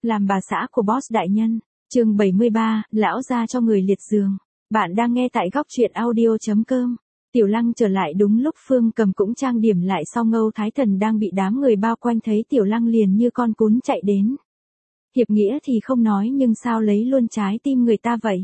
Làm bà xã của boss đại nhân. Chương 73, lão gia cho người liệt giường. Bạn đang nghe tại góc truyện audio.com. Tiểu Lăng trở lại đúng lúc Phương Cầm cũng trang điểm lại, sau Âu Thái Thần đang bị đám người bao quanh thấy Tiểu Lăng liền như con cún chạy đến. Hiệp nghĩa thì không nói, nhưng sao lấy luôn trái tim người ta vậy?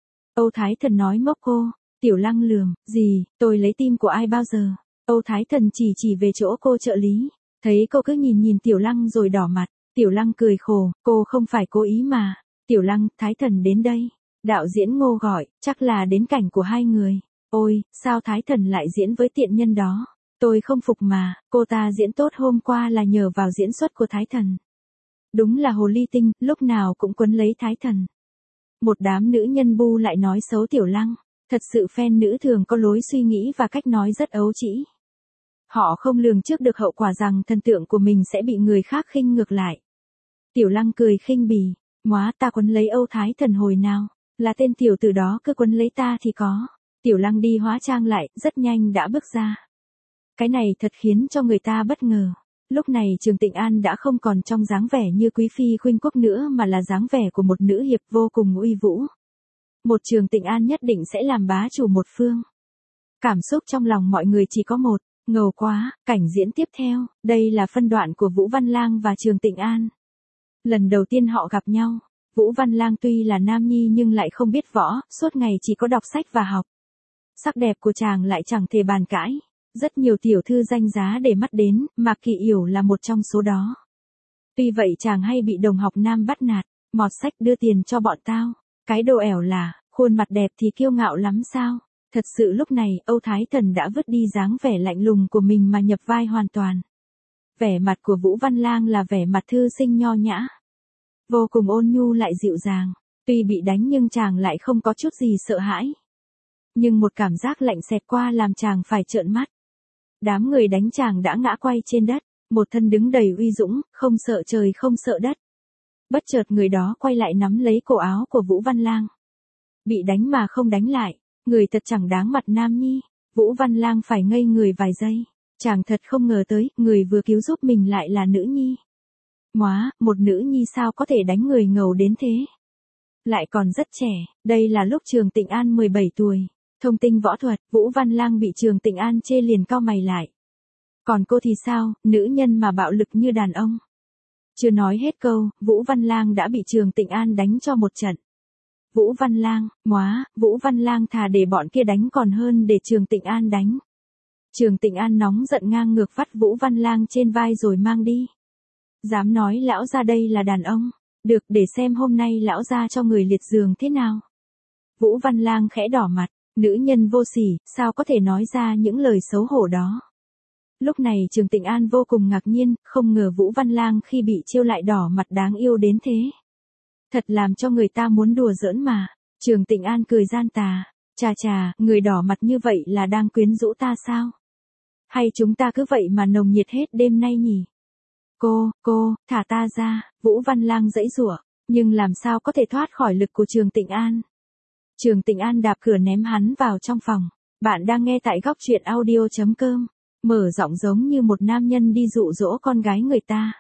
Âu Thái Thần nói mốc cô. Tiểu Lăng lườm, gì, tôi lấy tim của ai bao giờ? Âu Thái Thần chỉ về chỗ cô trợ lý. Thấy cô cứ nhìn Tiểu Lăng rồi đỏ mặt. Tiểu Lăng cười khổ, cô không phải cố ý mà. Tiểu Lăng, Thái Thần đến đây. Đạo diễn Ngô gọi, chắc là đến cảnh của hai người. Ôi, sao Thái Thần lại diễn với tiện nhân đó? Tôi không phục mà, cô ta diễn tốt hôm qua là nhờ vào diễn xuất của Thái Thần. Đúng là hồ ly tinh, lúc nào cũng quấn lấy Thái Thần. Một đám nữ nhân bu lại nói xấu Tiểu Lăng. Thật sự fan nữ thường có lối suy nghĩ và cách nói rất ấu trĩ. Họ không lường trước được hậu quả rằng thần tượng của mình sẽ bị người khác khinh ngược lại. Tiểu Lăng cười khinh bỉ, "Móa, ta quấn lấy Âu Thái Thần hồi nào, là tên tiểu tử đó cứ quấn lấy ta thì có." Tiểu Lăng đi hóa trang lại, rất nhanh đã bước ra. Cái này thật khiến cho người ta bất ngờ. Lúc này Trường Tịnh An đã không còn trong dáng vẻ như quý phi khuynh quốc nữa, mà là dáng vẻ của một nữ hiệp vô cùng uy vũ. Một Trường Tịnh An nhất định sẽ làm bá chủ một phương. Cảm xúc trong lòng mọi người chỉ có một, ngầu quá. Cảnh diễn tiếp theo, đây là phân đoạn của Vũ Văn Lang và Trường Tịnh An. Lần đầu tiên họ gặp nhau, Vũ Văn Lang tuy là nam nhi nhưng lại không biết võ, suốt ngày chỉ có đọc sách và học. Sắc đẹp của chàng lại chẳng thể bàn cãi. Rất nhiều tiểu thư danh giá để mắt đến, Mạc Kỳ Yểu là một trong số đó. Tuy vậy chàng hay bị đồng học nam bắt nạt, "Mọt sách đưa tiền cho bọn tao." Cái đồ ẻo là, khuôn mặt đẹp thì kiêu ngạo lắm sao? Thật sự lúc này, Âu Thái Thần đã vứt đi dáng vẻ lạnh lùng của mình mà nhập vai hoàn toàn. Vẻ mặt của Vũ Văn Lang là vẻ mặt thư sinh nho nhã, vô cùng ôn nhu lại dịu dàng. Tuy bị đánh nhưng chàng lại không có chút gì sợ hãi. Nhưng một cảm giác lạnh xẹt qua làm chàng phải trợn mắt. Đám người đánh chàng đã ngã quay trên đất, một thân đứng đầy uy dũng, không sợ trời không sợ đất. Bất chợt người đó quay lại nắm lấy cổ áo của Vũ Văn Lang. Bị đánh mà không đánh lại, người thật chẳng đáng mặt nam nhi. Vũ Văn Lang phải ngây người vài giây. Chàng thật không ngờ tới, người vừa cứu giúp mình lại là nữ nhi. Móa, một nữ nhi sao có thể đánh người ngầu đến thế? Lại còn rất trẻ, đây là lúc Trường Tịnh An 17 tuổi. Thông tinh võ thuật, Vũ Văn Lang bị Trường Tịnh An chê liền cau mày lại. Còn cô thì sao, nữ nhân mà bạo lực như đàn ông? Chưa nói hết câu, Vũ Văn Lang đã bị Trường Tịnh An đánh cho một trận. Vũ Văn Lang, móa, Vũ Văn Lang thà để bọn kia đánh còn hơn để Trường Tịnh An đánh. Trường Tịnh An nóng giận ngang ngược vắt Vũ Văn Lang trên vai rồi mang đi. Dám nói lão gia đây là đàn ông, được, để xem hôm nay lão gia cho người liệt giường thế nào. Vũ Văn Lang khẽ đỏ mặt, nữ nhân vô sỉ, sao có thể nói ra những lời xấu hổ đó. Lúc này Trường Tịnh An vô cùng ngạc nhiên, không ngờ Vũ Văn Lang khi bị chiêu lại đỏ mặt đáng yêu đến thế. Thật làm cho người ta muốn đùa giỡn mà. Trường Tịnh An cười gian tà, "Chà chà, người đỏ mặt như vậy là đang quyến rũ ta sao? Hay chúng ta cứ vậy mà nồng nhiệt hết đêm nay nhỉ?" Cô, thả ta ra." Vũ Văn Lang giãy giụa, nhưng làm sao có thể thoát khỏi lực của Trường Tịnh An. Trường Tịnh An đạp cửa ném hắn vào trong phòng. Bạn đang nghe tại góc truyện audio.com. Mở giọng giống như một nam nhân đi dụ dỗ con gái người ta.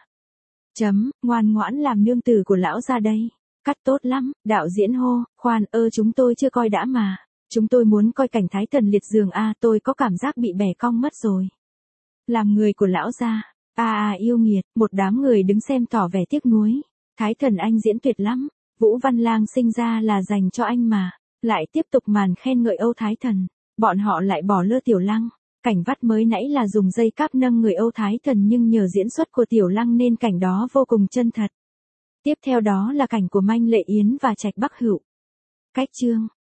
Ngoan ngoãn làm nương tử của lão ra đây. Cắt tốt lắm, đạo diễn hô, "Khoan, chúng tôi chưa coi đã mà. Chúng tôi muốn coi cảnh Thái Thần liệt giường a, tôi có cảm giác bị bẻ cong mất rồi. Làm người của lão gia." Yêu nghiệt, một đám người đứng xem tỏ vẻ tiếc nuối. "Thái Thần anh diễn tuyệt lắm, Vũ Văn Lang sinh ra là dành cho anh mà." Lại tiếp tục màn khen ngợi Âu Thái Thần. Bọn họ lại bỏ lơ Tiểu Lăng. Cảnh vắt mới nãy là dùng dây cáp nâng người Âu Thái Thần, nhưng nhờ diễn xuất của Tiểu Lăng nên cảnh đó vô cùng chân thật. Tiếp theo đó là cảnh của Manh Lệ Yến và Trạch Bắc Hữu. Cách chương